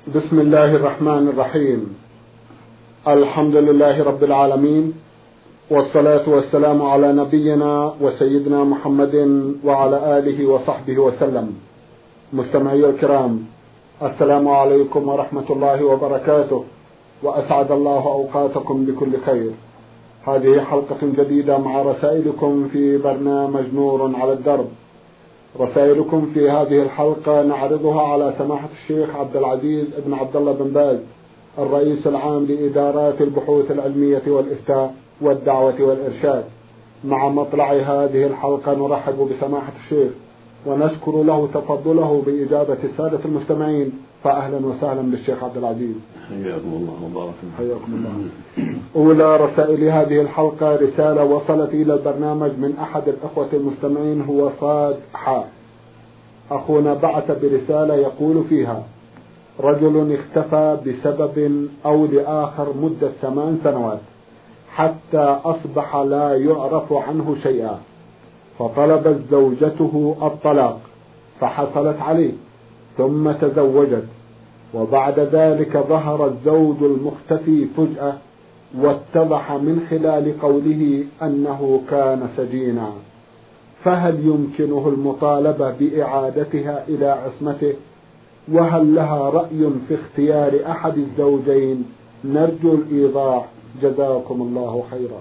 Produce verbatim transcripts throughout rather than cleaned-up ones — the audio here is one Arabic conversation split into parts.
بسم الله الرحمن الرحيم. الحمد لله رب العالمين، والصلاة والسلام على نبينا وسيدنا محمد وعلى آله وصحبه وسلم. مستمعي الكرام، السلام عليكم ورحمة الله وبركاته، وأسعد الله أوقاتكم بكل خير. هذه حلقة جديدة مع رسائلكم في برنامج نور على الدرب. رسائلكم في هذه الحلقة نعرضها على سماحة الشيخ عبد العزيز بن عبد الله بن باز، الرئيس العام لإدارات البحوث العلمية والإفتاء والدعوة والإرشاد. مع مطلع هذه الحلقة نرحب بسماحة الشيخ ونشكر له تفضله بإجابة السادة المستمعين، فأهلا وسهلا بالشيخ عبد العزيز. حياكم الله وبارك حياكم الله. أولى رسائل هذه الحلقة رسالة وصلت إلى البرنامج من أحد الأخوة المستمعين، هو صاد حاء. أخونا بعث برسالة يقول فيها: رجل اختفى بسبب أو لآخر مدة ثمان سنوات حتى أصبح لا يعرف عنه شيئا، فطلبت زوجته الطلاق فحصلت عليه ثم تزوجت، وبعد ذلك ظهر الزوج المختفي فجأة واتضح من خلال قوله أنه كان سجينا، فهل يمكنه المطالبة بإعادتها إلى عصمته؟ وهل لها رأي في اختيار أحد الزوجين؟ نرجو الإيضاح، جزاكم الله خيرا.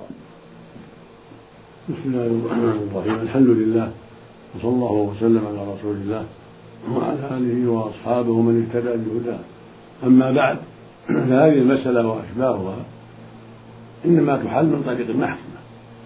بسم الله الرحمن الرحيم. الحمد لله، وصلى الله وسلم على رسول الله وعلى آله وأصحابه من اهتدى بهداه. أما بعد، فهذه المسألة وأشباهها إنما تحل من طريق المحكمة،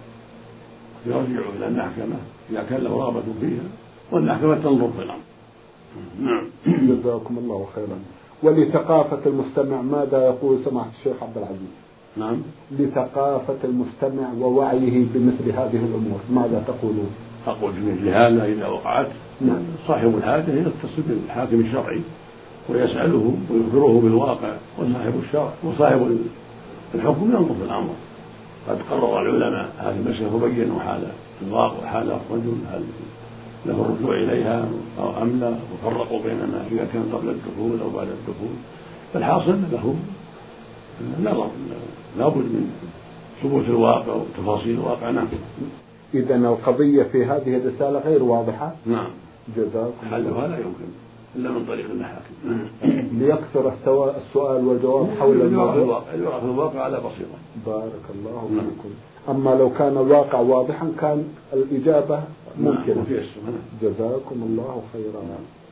يرجع إلى المحكمة إذا كان له رغبة فيها، والمحكمة تنظر في الأمر. نعم، جزاكم الله خيرا. ولثقافة المستمع ماذا يقول سماحة الشيخ عبد العزيز؟ نعم، لثقافة المستمع ووعيه بمثل هذه الأمور ماذا تقولون؟ أقول في مثل هذا إذا وقعت نعم. صاحب الحاجة يتصل بالحاكم الشرعي ويسأله ويخبره بالواقع، وصاحب الشرع وصاحب الحكم ينظر في الأمر. قد قرر العلماء هذه المسألة وبينوا حال الواقع وحال الرجل، هل له الرجوع إليها أو أم لا، وفرقوا بين ما إذا كان قبل الدخول أو بعد الدخول. فالحاصل له نظر، لابد من ثبوت الواقع وتفاصيل الواقع. نعم. إذا القضية في هذه الرسالة غير واضحة. نعم، جزاكم. حلها لا يمكن إلا من طريق المحاكم. ليكثر السؤال والجواب حول الموضوع، يرى في الواقع على بصيرة. بارك الله فيكم. أما لو كان الواقع واضحا كان الإجابة ممكنة. جزاكم الله خيرا.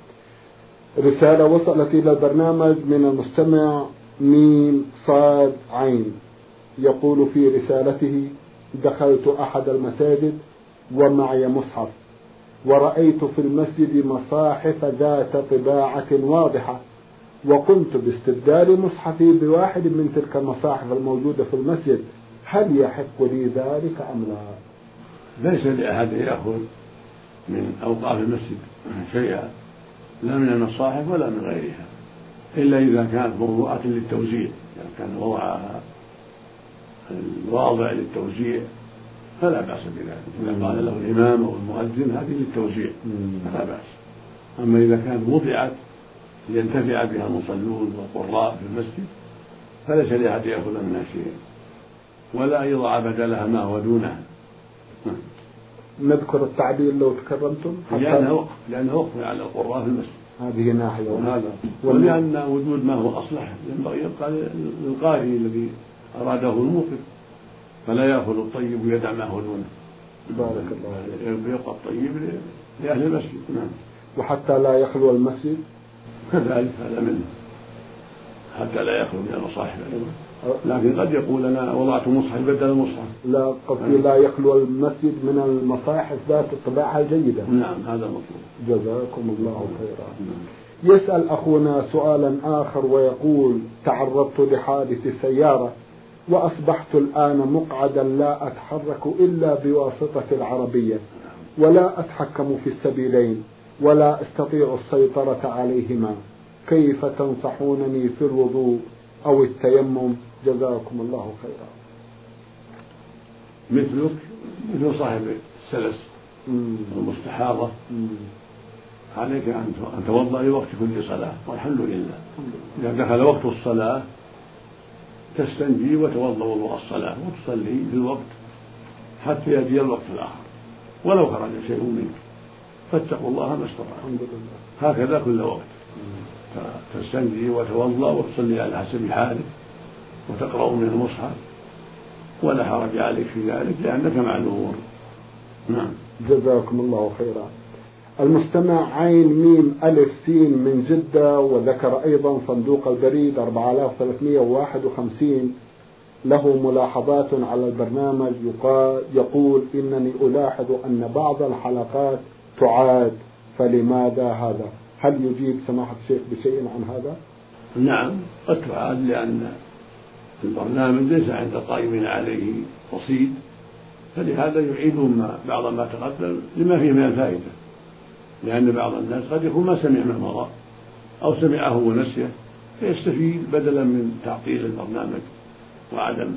رسالة وصلت إلى البرنامج من المستمع ميم صاد عين، يقول في رسالته: دخلت أحد المساجد ومعي مصحف، ورأيت في المسجد مصاحف ذات طباعة واضحة، وقمت باستبدال مصحفي بواحد من تلك المصاحف الموجودة في المسجد، هل يحق لي ذلك أم لا؟ ليس لأحد يأخذ من أوقاف المسجد شيئا، لا من المصاحف ولا من غيرها، إلا إذا كانت موضوعة للتوزيع. إذا كان وضعها الواضع للتوزيع فلا بأس بذلك، إذا قال له الإمام أو المؤذن هذه للتوزيع فلا بأس. أما إذا كانت وضعت لينتفع بها المصلون والقراء في المسجد فليس لأحد يأخذ منها شيئا، ولا يضع بدلها ما هو دونها. نذكر التعبير لو تكرمتم، لأنه وقف لأنه وقف على القراء في المسجد، هذه ناحية، وهذا ولأن وجود ما هو أصلح ينبغي يبقى للقارئ الذي أراده الموقف، فلا يأخذ الطيب ويدع ما هو دونه. بارك الله. يبقى الطيب لأهل المسجد. نعم. وحتى لا يخلو المسجد كذلك هذا منه، حتى لا يخلو من المصاحف أيضا. لكن قد يقول أنا وضعت مصحف بدل المصحف، لا قصدي لا يخلو المسجد من المصاحف ذات الطباعة الجيدة. نعم، هذا المطلوب. جزاكم الله خيرا. يسأل أخونا سؤالا آخر ويقول: تعرضت لحادث سيارة وأصبحت الآن مقعدا لا أتحرك إلا بواسطة العربية، ولا أتحكم في السبيلين ولا أستطيع السيطرة عليهما، كيف تنصحونني في الوضوء أو التيمم؟ جزاكم الله خيرا. مثلك مثل صاحب السلس والمستحاضة، عليك أن توضأ لوقت كل صلاة، والحمد لله. إذا دخل وقت الصلاة تستنجي وتوضأ وضوء الصلاة وتصلي في الوقت حتى يأتي الوقت الآخر ولو خرج شيء منك، فاتقوا الله ما استطعتم. هكذا كل وقت تستنجي وتوضأ وتصلي على حسب حالك وتقرأ من المصحف ولا حرج عليك في ذلك لأنك معذور. نعم. جزاكم الله خيرا. المستمع عين ميم ألف سين من جدة وذكر أيضا صندوق البريد أربعة آلاف وثلاثمائة وواحد وخمسين له ملاحظات على البرنامج. يقول إنني ألاحظ أن بعض الحلقات تعاد، فلماذا هذا؟ هل يجيب سماحة الشيخ بشيء عن هذا؟ نعم قد تعاد لأن البرنامج ليس عند القائمين عليه رصيد، فلهذا يعيدون بعض ما تقدم لما فيه من الفائدة، لأن بعض الناس قد يكون ما سمع ما مضى أو سمعه ونسيه فيستفيد بدلا من تعطيل البرنامج وعدم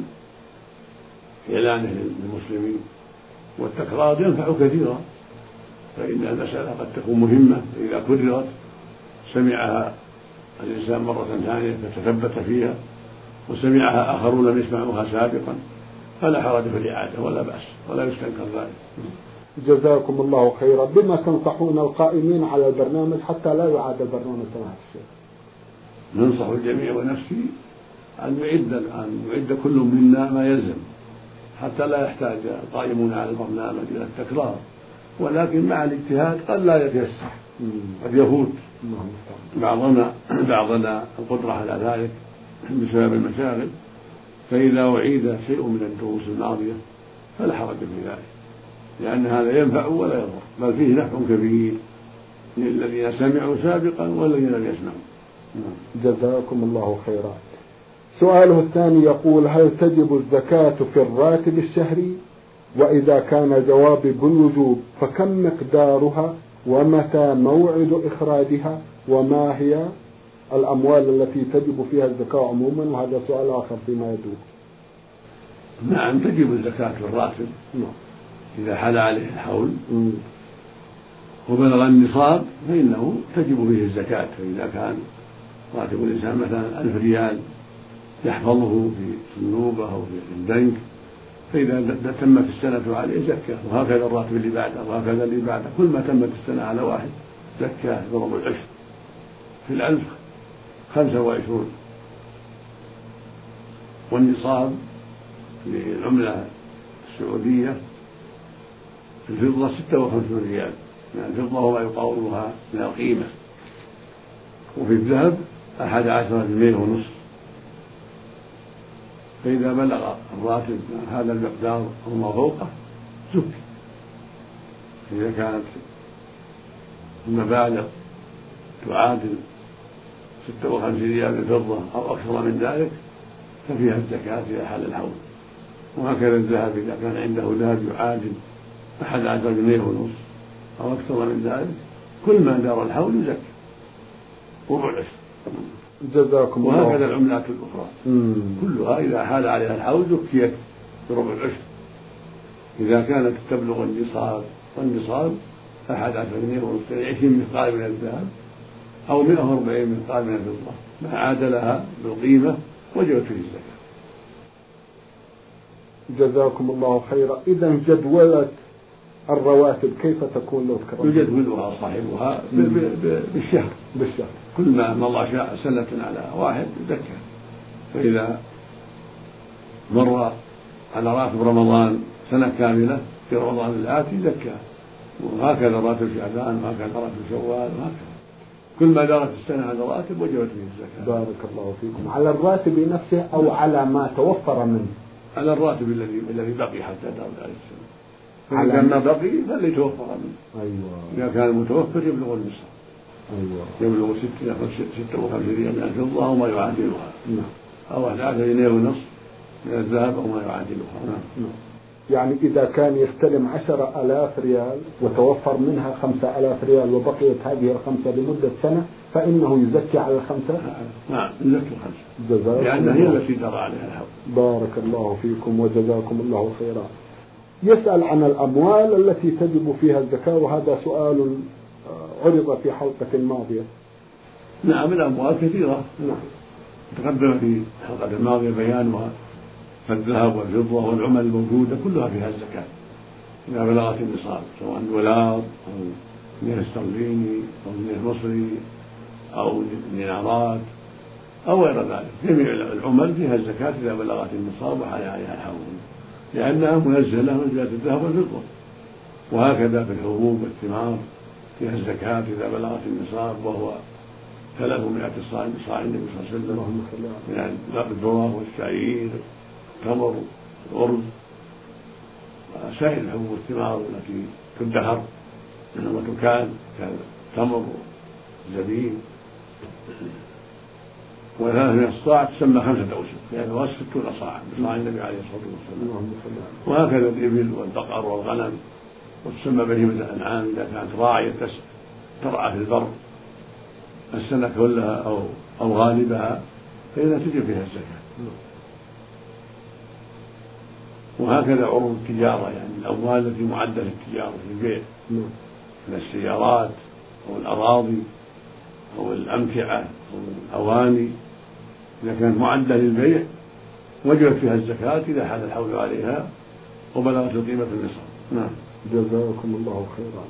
إعلانه للمسلمين. والتكرار ينفع كثيرا، فإن المسألة قد تكون مهمة إذا كررت سمعها الإنسان مرة ثانية فتثبت فيها وسمعها آخرون لم يسمعوها سابقا فلا حرج في الإعادة ولا بأس ولا يستنكر ذلك. جزاكم الله خيرا. بما تنصحون القائمين على البرنامج حتى لا يعاد البرنامج سماحة الشيخ؟ ننصح الجميع ونفسي أن يعد أن يعد كل منا ما يلزم حتى لا يحتاج القائمون على البرنامج إلى التكرار، ولكن مع الاجتهاد قد لا يتيسر، قد يفوت بعضنا بعضنا القدرة على ذلك بسبب المشاغل، فإذا أعيد شيء من الدروس الماضية فلا حرج في ذلك، لأن هذا ينفع ولا يضر، بل فيه نفع كبير للذين سمعوا سابقا والذين لم يسمعوا. جزاكم الله خيرا. سؤاله الثاني يقول: هل تجب الزكاة في الراتب الشهري؟ وإذا كان جوابي بالوجوب فكم مقدارها ومتى موعد إخراجها وما هي الأموال التي تجب فيها الزكاة عموما؟ وهذا سؤال آخر فيما يدور. نعم تجب الزكاة في الراتب إذا حال عليه الحول وبلغ النصاب فإنه تجب فيه الزكاة. فإذا كان راتب الإنسان مثلا ألف ريال يحفظه في صندوقه أو في البنك، فإذا تمت السنة عليه زكاة، وهكذا الراتب اللي بعده وهكذا اللي بعده، كل ما تمت السنة على واحد زكاة ضرب العشر. في الألف خمسة وعشرون، والنصاب للعملة السعودية في الفضة ستة وخمسون ريال من الفضة وما يقاومها من القيمة، وفي الذهب أحد عشر جنيه ونصف. فإذا بلغ الراتب هذا المقدار أو ما فوقه زكي. إذا كانت المبالغ تعادل ستة وخمسين ريال بالفضة أو أكثر من ذلك ففيها الزكاة إذا حل الحول. وهكذا الذهب إذا كان عنده ذهب يعادل أحد عشر جنيه ونصف أو أكثر من ذلك كل ما دار الحول يزكى ربع العشر. جزاكم الله. وهكذا العملات الأخرى مم. كلها إذا حال عليها الحول زكيت بربع العشر إذا كانت تبلغ النصاب، والنصاب أحد عشر جنيه ونصف يعني عشرين مثقال من الذهب أو مئة وأربعين مثقال من الفضة ما عادلها بالقيمة وجبت فيه الزكاة. جزاكم الله خيرا. إذا جدولة الرواتب كيف تكون لو تكرمت؟ يجدولها صاحبها بالشهر بالشهر كل ما مضى سنة على واحد زكاة. فإذا مر على راتب رمضان سنة كاملة في رمضان الآتي زكاة، وهكذا راتب شعبان وهكذا راتب شوال وهكذا كل ما دارت السنة على الراتب وجبت فيه الزكاة. بارك الله فيكم. على الراتب نفسه أو على ما توفر منه؟ على الراتب الذي الذي بقي حتى دارت عليه السنة. إذا كان ما بقي فالذي توفر منه. أيوة. إذا كان المتوفر يبلغ النصاب. أيوة. يبلغ ستة وخمسين ريال من الفضة أو ما يعادلها. نعم. أو أحد عشر جنيه ونصف من الذهب أو ما يعادلها. نعم. نعم. يعني إذا كان يستلم عشرة آلاف ريال وتوفر منها خمسة آلاف ريال وبقيت هذه الخمسة لمدة سنة فإنه يزكي على الخمسة؟ نعم يزكي الخمسة لأنها هي التي جرى عليها الحول. بارك الله فيكم وجزاكم الله خيرا. يسأل عن الأموال التي تجب فيها الزكاة، وهذا سؤال عرض في حلقة ماضية. نعم الأموال كثيرة. نعم. تقدم في الحلقة الماضية بيانها، فالذهب والفضة والعمل الموجودة كلها فيها الزكاة إذا بلغت النصاب، سواء دولار أو جنيه استرليني أو جنيه مصري أو دينارات أو غير ذلك. جميع العمل فيها الزكاة إذا بلغت النصاب وحال عليها الحول، لأنها منزلة منزلة الذهب والفضة. وهكذا في الحبوب والثمار فيها الزكاة إذا بلغت النصاب، وهو ثلاثمائة صاع من صاع النبي صلى الله عليه وسلم من الذرة والشعير والتمر والأرز وسائر الحبوب والثمار التي تدخر وتكال كالتمر والزبيب. وثلاثمائة صاع تسمى خمسة أوسق، يعني هو ستون صاعا بصاع النبي عليه الصلاة والسلام. وهكذا الإبل والبقر والغنم، وتسمى بهيمة الأنعام إذا كانت راعية ترعى في البر السنة كلها أو أو غالبها فإذا تجب فيها الزكاة. وهكذا عروض التجارة، يعني الأموال التي معدة للتجارة في البيع من السيارات أو الأراضي أو الأمتعة أو الأواني، إذا كانت معدة للبيع وجبت فيها الزكاة إذا حال الحول عليها وبلغت قيمة النصاب. نعم. جزاكم الله خيرا.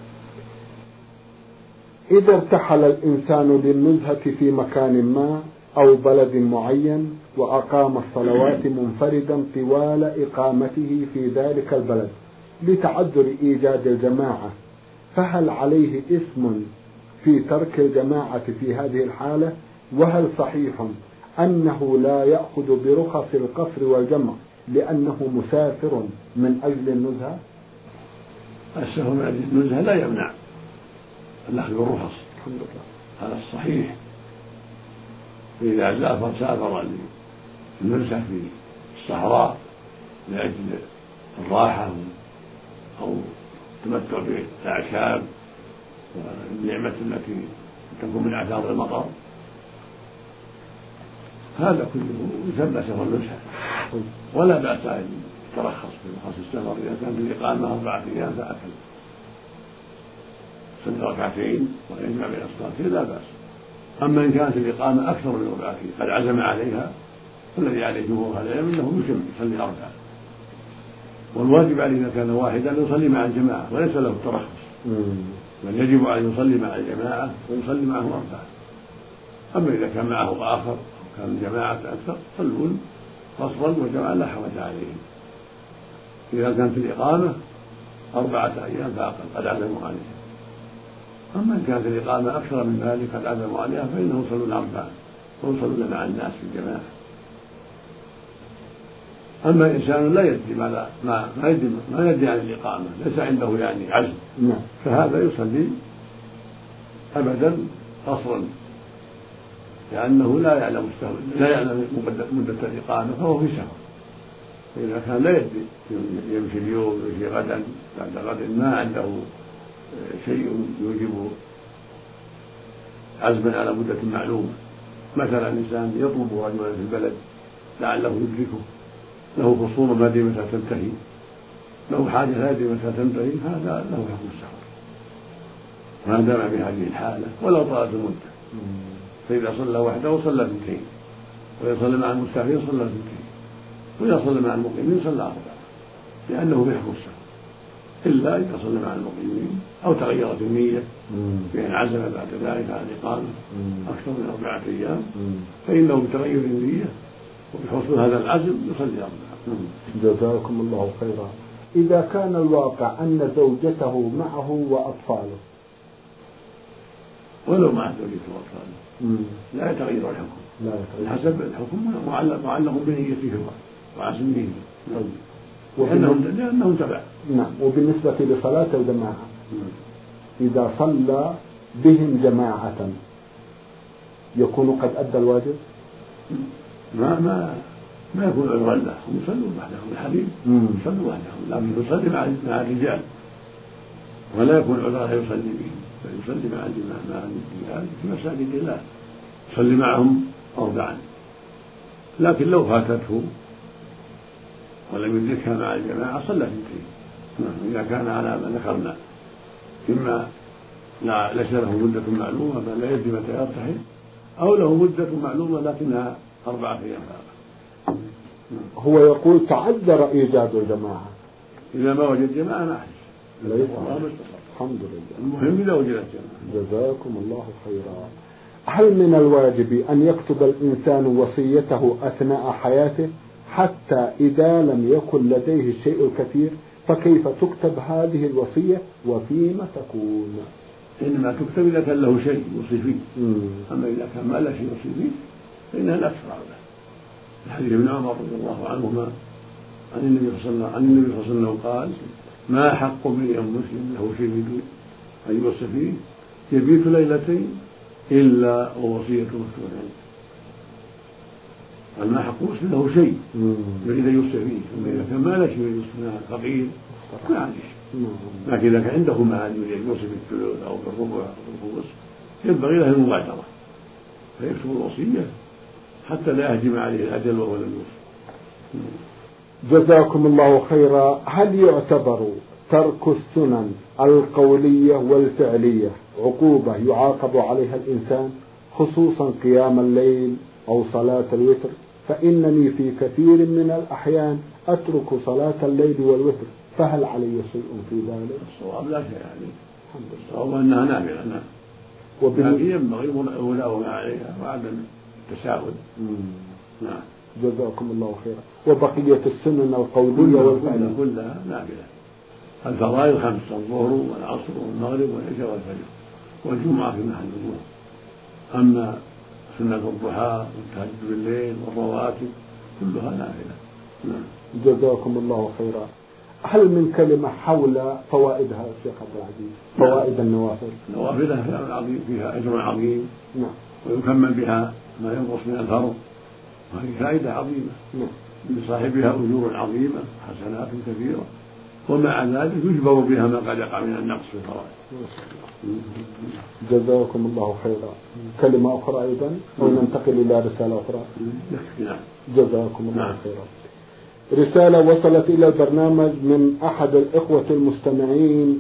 إذا ارتحل الإنسان للنزهة في مكان ما أو بلد معين وأقام الصلوات منفردا طوال إقامته في ذلك البلد لتعذر إيجاد الجماعة، فهل عليه إثم في ترك الجماعة في هذه الحالة؟ وهل صحيح أنه لا يأخذ برخص القصر والجمع لأنه مسافر من أجل النزهة؟ السفر من أجل النزهة لا يمنع الأخذ بالرخص، الحمد لله، هذا الصحيح. إذا سافر سافر للنزهة في الصحراء لأجل الراحة أو التمتع بالأعشاب والنعمة التي تكون من أعشاب المطر، هذا كله يسمى سفر نزهة، ولا بأس أن يترخص في رخص السفر إذا كانت الإقامة أربعة أيام فأكل صلى ركعتين ويجمع بين الصلاتين لا بأس. أما إن كانت الإقامة أكثر من ركعتين قد عزم عليها فالذي عليه جمهور أهل العلم أنه يتم يصلي أربعة، والواجب عليه إذا كان واحدا أن يصلي مع الجماعة وليس له الترخص، بل يجب أن يصلي مع الجماعة ويصلي معه أربعة. أما إذا كان معه آخر أو كان الجماعة أكثر صلون فصلا وجماعة لا حرج عليهم. إذا كانت الإقامة أربعة أيام فأقل قد عزموا عليها. أما إن كانت الإقامة أكثر من ذلك قد عزموا عليها فإنهم يصلون أربعة ويصلون مع الناس في الجماعة. أما إنسان لا يدري ما ما ما يدري ما يدري عن الإقامة، ليس عنده يعني عزم، فهذا يصلي أبدا قصرا لأنه لا يعلم لا يعلم مدة الإقامة فهو في سفر. فإذا كان لا يدري يمشي اليوم يمشي غدا بعد غد ما عنده شيء يوجب عزما على مدة معلومة، مثلا إنسان يطلب رجلا في البلد لعله يدركه، له خصومة ما أدري متى تنتهي، له حاجة لا أدري متى تنتهي، هذا له حكم السفر ما دام بهذه الحالة ولو طالت المدة. فإذا صلى وحده صلى اثنتين، وإذا صلى مع المسافرين صلى اثنتين، وإذا صلى مع المقيمين صلى أربعة، لأنه في حكم السفر، إلا إذا صلى مع المقيمين أو تغيرت النية بأن عزم بعد ذلك على الإقامة أكثر من أربعة أيام فإنه بتغير النية وبحصول هذا العزم يصلي أربعة. جزاكم الله خيرا. إذا كان الواقع أن زوجته معه وأطفاله، ولو مع زوجته وأطفاله لا يتغير الحكم، لا يتغير. حسب الحكم معلق بنيته وعزمه لأنهم لأنهم تبع. نعم. وبالنسبة لصلاة الجماعة إذا صلى بهم جماعة يكون قد أدى الواجب؟ ما ما ما يكون عذرا له، هم يصلون وحدهم، الحبيب يصلوا وحدهم، لكن يصلي مع مع الرجال ولا يكون عذرا لا يصلي بهم، بل يصلي مع مع الرجال في مساجد الله يصلي معهم أربعا. لكن لو فاتته ولم يدركها مع الجماعة صلى اثنتين. إذا كان على ما ذكرنا إما لا ليس له مدة معلومة بل لا يدري متى يرتحل أو له مدة معلومة لكنها أربعة أيام فقط. هو يقول تعذر إيجاد الجماعة، إذا ما وجد جماعة ما أحس ليس الحمد لله. المهم إذا وجدت جماعة. جزاكم الله خيرا. هل من الواجب أن يكتب الإنسان وصيته أثناء حياته حتى إذا لم يكن لديه الشيء الكثير؟ فكيف تكتب هذه الوصية وفيما تكون؟ إنما تكتب إذا كان له شيء يوصي فيه. أما إذا كان ما له شيء يوصي فيه فإنها لا تشرع له. الحديث ابن عمر رضي الله عنهما عن النبي صلى الله عليه وسلم قال: ما حق امرئ مسلم له شيء يريد أن يوصي فيه يبيت ليلتين إلا ووصية مكتوبة عنده. قال: ما حق مسلم له شيء يريد أن يوصي فيه، ثم إذا كان ما له شيء يوصي فقير ما عنده، لكن إذا كان عنده مال يريد أن يوصي بالثلث أو بالربع أو بالخمس ينبغي له المبادرة فيكتب الوصية حتى لا يهجم عليه الأجل وهو لم يوصي. جزاكم الله خيرا. هل يعتبر ترك السنن القولية والفعلية عقوبة يعاقب عليها الإنسان، خصوصا قيام الليل أو صلاة الوتر؟ فإنني في كثير من الأحيان أترك صلاة الليل والوتر، فهل علي شيء في ذلك؟ الصواب لا شيء عليه، الصواب أنها نافلة، نعم، لكن ينبغي المداومة عليها وعدم التساهل. نعم. جزاكم الله خيرا. وبقية السنن القولية والفعلية كلها نافلة. الفرائض خمس: الظهر والعصر والمغرب والعشاء والفجر والجمعة في محل الظهر. أما سنة الضحى والتهجد بالليل والرواتب كلها نافلة. نعم. جزاكم الله خيرا. هل من كلمة حول فوائدها الشيخ عبد العزيز؟ فوائد النوافل. نوافلها فيها عظيم، فيها أجر عظيم. نعم. ويكمل بها ما ينقص من الفرض، وهذه فائدة عظيمة. نعم. لصاحبها أجور عظيمة، حسنات كثيرة، ومع ذلك يجبر بها ما قد يقع من النقص في الفرائض. جزاكم الله خيرا. كلمة أخرى أيضا أو ننتقل إلى رسالة أخرى؟ نعم. جزاكم الله نعم. خيرا. رسالة وصلت إلى البرنامج من أحد الإخوة المستمعين،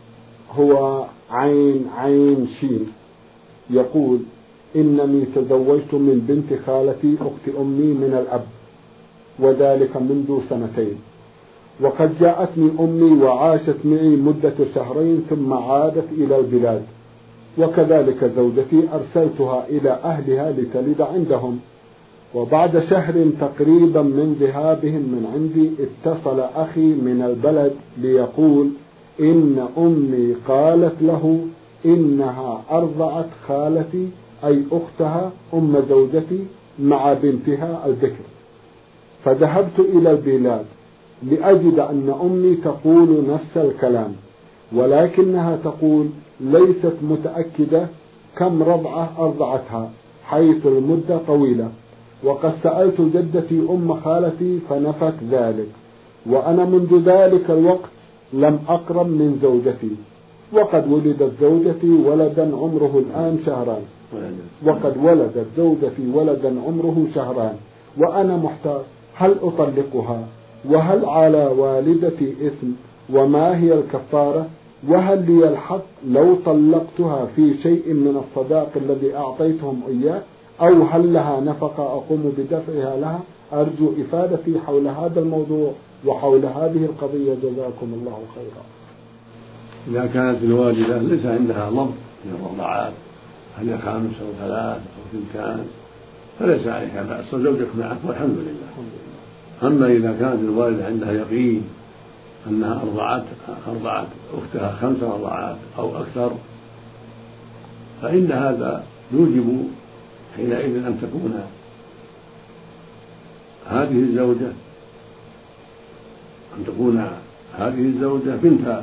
هو عين عين شين، يقول: إنني تزوجت من بنت خالتي أخت أمي من الأب، وذلك منذ سنتين، وقد جاءتني أمي وعاشت معي مدة شهرين ثم عادت إلى البلاد، وكذلك زوجتي أرسلتها إلى أهلها لتلد عندهم، وبعد شهر تقريبا من ذهابهم من عندي اتصل أخي من البلد ليقول إن أمي قالت له إنها أرضعت خالتي أي أختها أم زوجتي مع بنتها الذكر، فذهبت إلى البلاد لأجد أن أمي تقول نفس الكلام، ولكنها تقول ليست متأكدة كم رضعة أرضعتها حيث المدة طويلة، وقد سألت جدتي أم خالتي فنفت ذلك، وأنا منذ ذلك الوقت لم أقرب من زوجتي، وقد ولدت زوجتي ولدا عمره الآن شهران وقد ولدت زوجتي ولدا عمره شهران وأنا محتار، هل أطلقها؟ وهل على والدتي إثم؟ وما هي الكفارة؟ وهل لي الحق لو طلقتها في شيء من الصداق الذي أعطيتهم إياه، أو هل لها نفقة أقوم بدفعها لها؟ أرجو إفادتي حول هذا الموضوع وحول هذه القضية، جزاكم الله خيرا. إذا كانت الوالدة ليس عندها ضبط من الرضاعات، هل هي خامس أو ثلاث أو ثنتان، فليس عليها بأس، وزوجك معك والحمد لله. أما إذا كانت الوالدة عندها يقين أنها أرضعت أرضعت أختها خمس رضعات أو أكثر، فإن هذا يوجب حينئذ أن تكون هذه الزوجة أن تكون هذه الزوجة بنت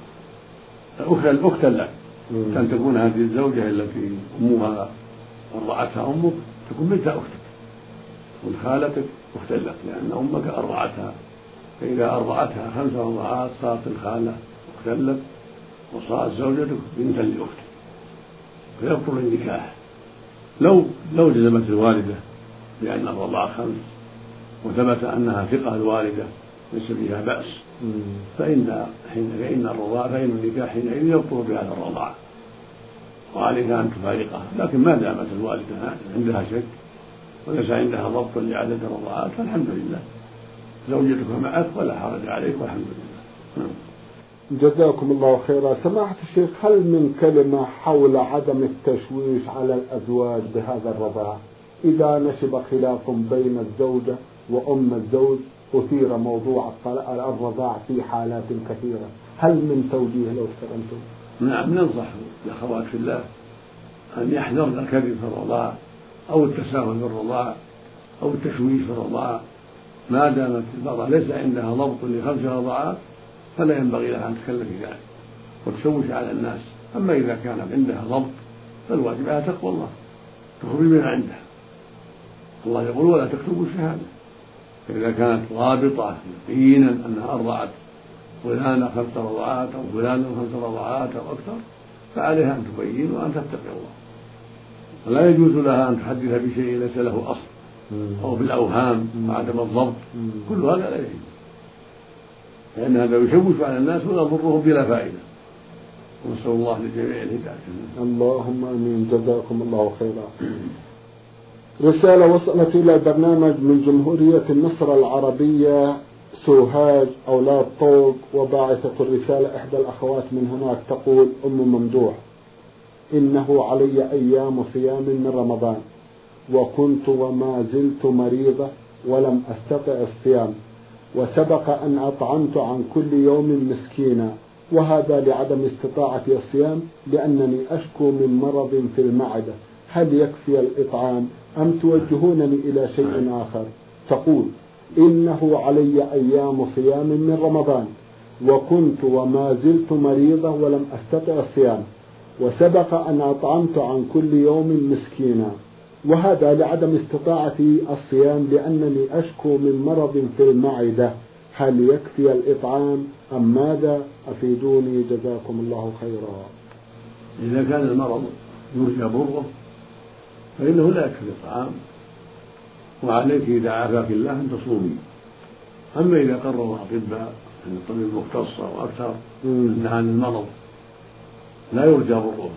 أختا لك، أن تكون هذه الزوجة التي أمها أرضعتها أمك تكون بنت أختك، تكون خالتك أختا لك، لأن أمك أرضعتها، فإذا أرضعتها خمس رضعات صارت الخالة أختا لك وصارت زوجتك بنتا لأختك، فيبطل النكاح. لو لو جزمت الوالدة بأن الرضاعة خمس وثبت أنها ثقة الوالدة ليس فيها بأس، فإن حين فإن الرضاعة فإن النكاح حينئذ يبطل بهذا الرضاعة، وعليك أن تفارقها، لكن ما دامت الوالدة عندها شك وليس عندها ضبط لعدد الرضاعات فالحمد لله زوجتك معك ولا حرج عليك والحمد لله. جزاكم الله خيرا. سماحة الشيخ، هل من كلمة حول عدم التشويش على الأزواج بهذا الرضاع إذا نشب خلاف بين الزوجة وأم الزوج أثير موضوع الرضاع في حالات كثيرة، هل من توجيه لو استلمتم؟ نعم، ننصح الأخوات في الله أن يحذرن الكذب في الرضاع أو التساهل في الرضاع أو التشويش في الرضاع. ما دامت المرأة ليس عندها ضبط لخمس رضاعات فلا ينبغي لها أن تتكلم في ذلك وتشوش على الناس. أما إذا كان عندها ضبط فالواجب عليها تقوى الله، تخبر بما عندها. الله يقول ولا تكتبوا الشهادة. فإذا كانت ضابطة يقينا أنها أرضعت فلانا خمس رضعات أو فلانا خمس رضعات أو أكثر فعليها أن تبين وأن تتقي الله، ولا يجوز لها أن تحدث بشيء ليس له أصل أو بالأوهام وعدم الضبط، كل هذا لا يجوز، لأن هذا يشوش على الناس ويضرهم بلا فائدة. ونسأل الله للجميع الهداية. اللهم آمين. جزاكم الله خيرا. رسالة وصلت إلى البرنامج من جمهورية مصر العربية سوهاج أولاد طوق، وباعثة الرسالة إحدى الأخوات من هناك تقول: أم ممدوح، إنه علي أيام صيام من رمضان وكنت وما زلت مريضة ولم أستطع الصيام، وسبق أن أطعمت عن كل يوم مسكينا، وهذا لعدم استطاعتي الصيام لأنني أشكو من مرض في المعدة، هل يكفي الإطعام أم توجهونني إلى شيء آخر؟ تقول: إنه علي أيام صيام من رمضان وكنت وما زلت مريضة ولم أستطع الصيام، وسبق أن أطعمت عن كل يوم مسكينا، وهذا لعدم استطاعتي الصيام لأنني أشكو من مرض في المعدة، هل يكفي الإطعام أم ماذا؟ أفيدوني جزاكم الله خيرا. إذا كان المرض يرجى بره فإنه لا يكفي الإطعام، وعليك إذا عافاك الله أن تصومي. أما إذا قرر الأطباء أن الطبيب مختص أو أكثر أن عن المرض لا يرجى بره،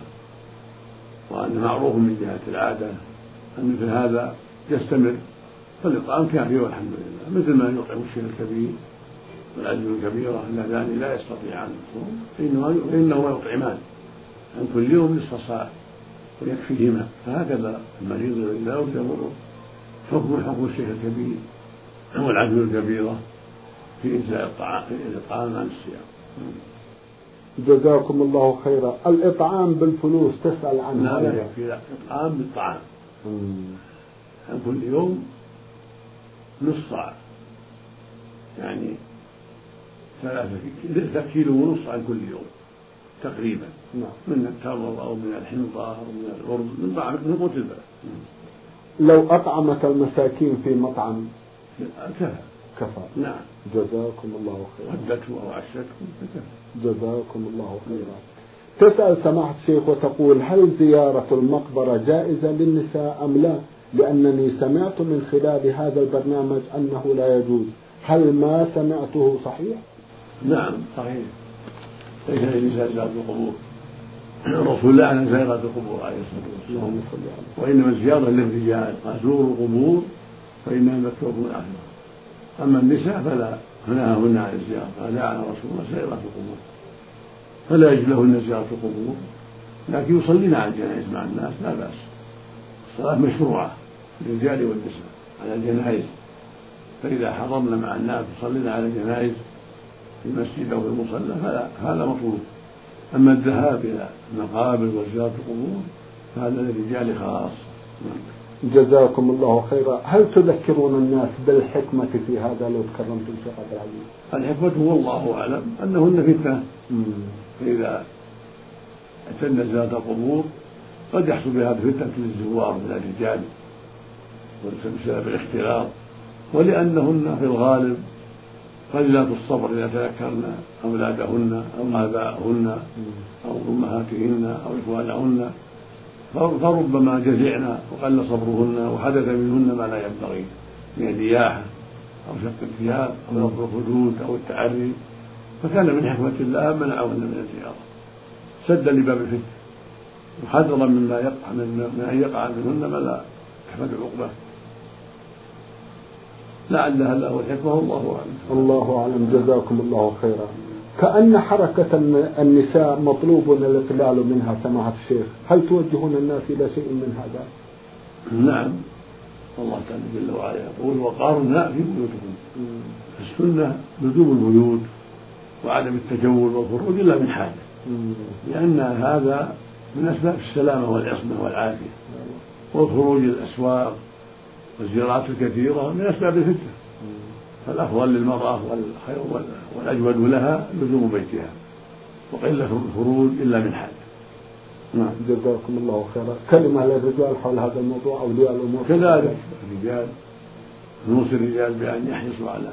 وأن معروف من جهة العادة أن مثل هذا يستمر، فالإطعام كافي والحمد لله، مثل ما يطعم الشيخ الكبير والعجل الكبيرة اللذان لا يستطيعان الصوم فإنهما يطعمان عن كل يوم نصف صاع ويكفيهما، فهكذا المريض الذي لا يرجى بره حكم حكم الشيخ الكبير والعجل الكبيرة في إجزاء الإطعام عن الصيام. جزاكم الله خيرا. الإطعام بالفلوس تسأل عنه؟ لا يكفي، الإطعام بالطعام عن كل يوم نصف صاع، يعني ثلاثة كيلو ونصف عن كل يوم تقريبا، من التمر أو من الحنطة أو من الأرز من طعام من قوت البلد. لو أطعمت المساكين في مطعم كفى كفى. نعم. جزاكم الله خيرا. غدته أو عشته كفى. جزاكم الله خيرا. تسأل سماحة الشيخ وتقول: هل زيارة المقبرة جائزة للنساء أم لا؟ لأنني سمعت من خلال هذا البرنامج أنه لا يجوز، هل ما سمعته صحيح؟ نعم صحيح، ليس للنساء زيارة القبور، الرسول لعن زيارة القبور عليه الصلاة والسلام، وإنما الزيارة للرجال، زوروا القبور فإنها مكتوبة الآخرة، أما النساء فلا نهاهن عن الزيارة، لعن رسول الله زيارة القبور، فلا يجوز لهن زيارة القبور، لكن يصلين على الجنائز مع الناس لا بأس، الصلاة مشروعة للرجال والنساء على الجنائز، فإذا حضرنا مع الناس وصلينا على الجنائز في المسجد أو في المصلى فلا، هذا مطلوب. أما الذهاب إلى المقابر وزيارة القبور فهذا للرجال خاص. جزاكم الله خيرا. هل تذكرون الناس بالحكمة في هذا لو تكرمتم شيخ عبد العزيز؟ الحكمة والله أعلم أنهن فتنة، فإذا اعتدنا زيارة القبور قد يحصل بهذا فتنة للزوار من الرجال بسبب الاختلاط، ولأنهن في الغالب قليلات الصبر إذا تذكرن أولادهن أو آباءهن أو أمهاتهن أو إخوانهن، فربما جزعن وقل صبرهن وحدث منهن ما لا ينبغي من النياحة أو شق الثياب أو نظر الخدود أو التعري، فكان من حكمة الله منعهن من الزيارة سدا لباب الفتنة. وحذرا مما يقع من أن يقع منهن ما لا تحمد عقبه، لعلها له الحكمة والله أعلم. الله أعلم، جزاكم الله خيرا. كأن حركة النساء مطلوب الاقلال منها سماحة الشيخ، هل توجهون الناس إلى شيء من هذا؟ نعم، الله تعالى جل وعلا يقول وقاروا النساء في بيوتكم. السنة لزوم البيوت وعدم التجول والخروج إلا من حاجة، لأن هذا من أسباب السلامة والعصمة والعافية، والخروج الأسواق والزيارات الكثيرة من أسباب الفتنة، فالأفضل للمرأة والخير والأجود لها لزوم بيتها وقلة الخروج إلا من حاجة. نعم، جزاكم الله خيرا. كلمة للرجال حول هذا الموضوع أولياء الأمور كذلك الرجال، نوصي الرجال بأن يحرصوا على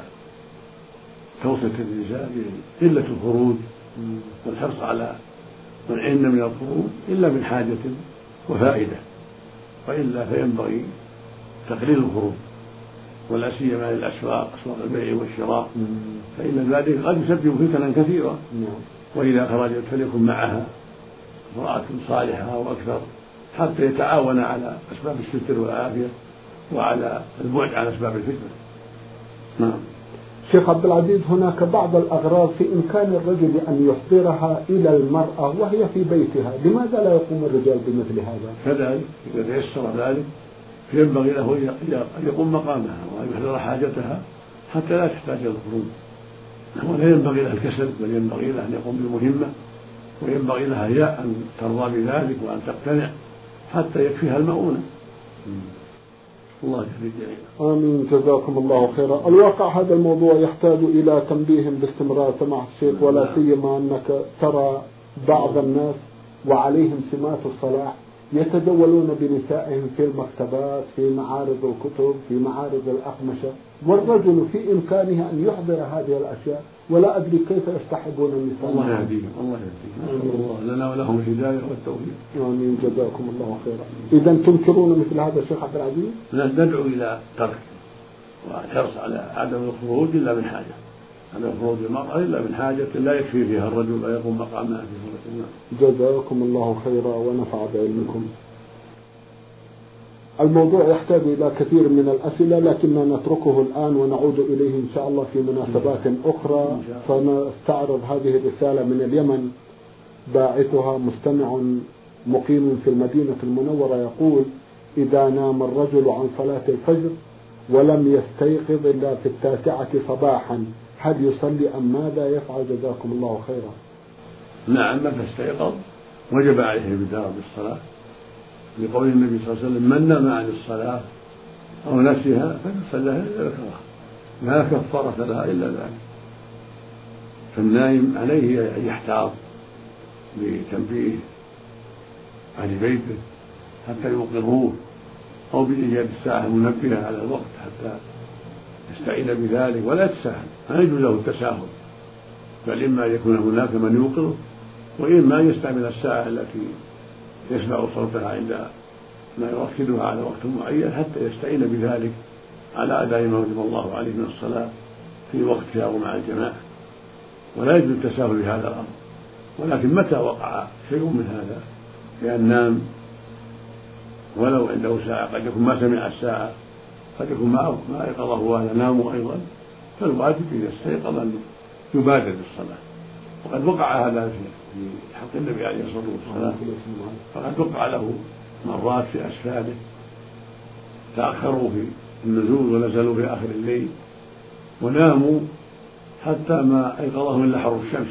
توصية النساء بقلة الخروج والحرص على منعهن من الخروج إلا من حاجة وفائدة، وإلا فينبغي تقليل الخروج ولا سيما للأسواق، أسواق البيع والشراء، فإن ذلك قد يسبب فتنا كثيرة. وإذا خرجت فليكن معها امرأة صالحة وأكثر حتى يتعاون على أسباب الستر والعافية وعلى البعد عن أسباب الفتنة. نعم. شيخ عبد العزيز، هناك بعض الأغراض في إمكان الرجل أن يحضرها إلى المرأة وهي في بيتها، لماذا لا يقوم الرجال بمثل هذا؟ كذلك إذا تيسر ذلك فينبغي له أن يقوم مقامها وأن يحضر حاجتها حتى لا تحتاج إلى الخروج، ولا ينبغي له الكسل، بل ينبغي له أن يقوم بالمهمة، وينبغي لها هي أن ترضى بذلك وأن تقتنع حتى يكفيها المؤونة. الله يهدي الجميع. آمين، جزاكم الله خيرا. الواقع هذا الموضوع يحتاج إلى تنبيه باستمرار سماحة الشيخ، ولا سيما أنك ترى بعض الناس وعليهم سمات الصلاح يتجولون بنسائهم في المكتبات، في معارض الكتب، في معارض الأقمشة، والرجل في إمكانه أن يحضر هذه الأشياء ولا أدري كيف يستحبون النساء. الله يهديهم، الله يهديهم، الله لنا ولهم الهداية والتوفيق. آمين، جزاكم الله خيرا. إذا تنكرون مثل هذا الشيخ عبد العزيز؟ ندعو إلى ترك والحرص على عدم الخروج إلا من حاجة، عدم خروج المرأة إلا من حاجة لا يكفي فيها الرجل ويقوم مقامها في صورة النار. جزاكم الله خيرا ونفع بعلمكم. الموضوع يحتاج إلى كثير من الأسئلة لكننا نتركه الآن ونعود إليه إن شاء الله في مناسبات أخرى. فنستعرض هذه الرسالة من اليمن، باعثها مستمع مقيم في المدينة المنورة، يقول: إذا نام الرجل عن صلاة الفجر ولم يستيقظ إلا في التاسعة صباحا هل يصلي أم ماذا يفعل؟ جزاكم الله خيرا. نعم، من استيقظ وجب عليه البداية بالصلاة، لقول النبي صلى الله عليه وسلم: من نام عن الصلاة أو نسيها فليصلها إذا ذكرها، لا كفارة لها إلا ذلك. فالنائم عليه أن يحتاط بتنبيه أهل بيته حتى يوقظوه، أو بإيجاد الساعة المنبهة على الوقت حتى يستعين بذلك ولا يتساهل، ما يجوز له التساهل، بل إما أن يكون هناك من يوقظه، وإما أن يستعمل الساعة التي يسمع صوتها عند ما يركزها على وقت معين حتى يستعين بذلك على أداء ما وجب الله عليه من الصلاة في وقتها ومع الجماعة. ولا يجوز التساهل بهذا الأمر، ولكن متى وقع شيء من هذا بأن نام ولو عنده ساعة، قد يكون ما سمع الساعة، قد يكون ما ما أيقظه وهذا ناموا أيضا، فالواجب إذا استيقظ أن يبادر بالصلاة. وقد وقع هذا في حق النبي عليه الصلاة والسلام، فقد وقع له مرات في أسفاره تأخروا في النزول ونزلوا في آخر الليل وناموا حتى ما أيقظهم إلا حر الشمس،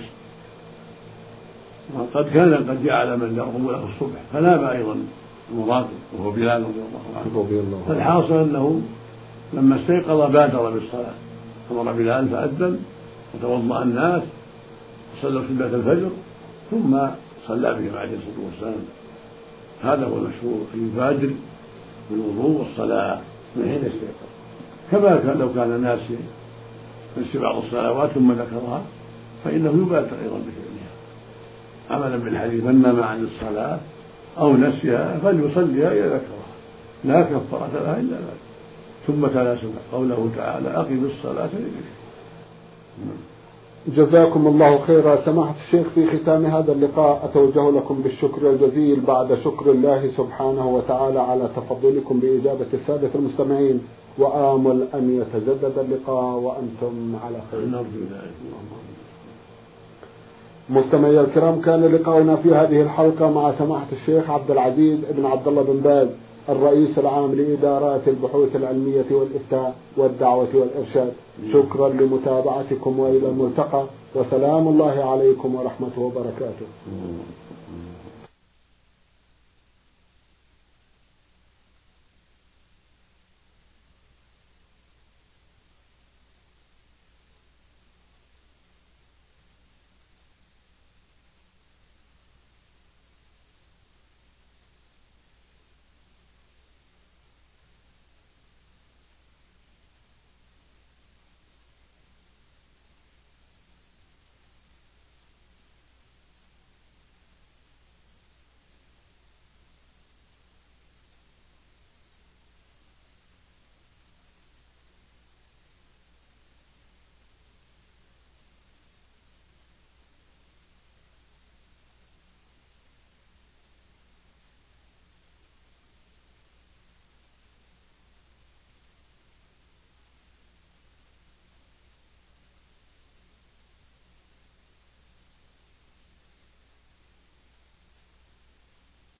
وقد كان قد جعل من يرغب له الصبح فنام أيضا المراقب وهو بلال رضي الله عنه. فالحاصل أنه لما استيقظ بادر بالصلاة، أمر بلال فأذن وتوضأ الناس وصلوا سنة الفجر ثم صلى بهم عليه الصلاة والسلام. هذا هو المشهور، أن يبادر بالوضوء والصلاة من حين يستيقظ، كما كان لو كان ناسيا نسي بعض الصلوات ثم ذكرها فإنه يبادر أيضا بفعلها، عملا بالحديث: من نام عن الصلاة أو نسيها فليصليها إذا ذكرها، لا كفارة لها إلا ذلك. ثم تلا قوله تعالى: أقم الصلاة لذكري. جزاكم الله خيرا. سماحة الشيخ، في ختام هذا اللقاء أتوجه لكم بالشكر الجزيل بعد شكر الله سبحانه وتعالى على تفضلكم بإجابة السادة المستمعين، وآمل أن يتجدد اللقاء وأنتم على خير. مستمعي الكرام، كان لقاؤنا في هذه الحلقة مع سماحة الشيخ عبد العزيز بن عبد الله بن باز، الرئيس العام لإدارات البحوث العلمية والإفتاء والدعوة والإرشاد. شكرا لمتابعتكم، وإلى الملتقى، وسلام الله عليكم ورحمته وبركاته.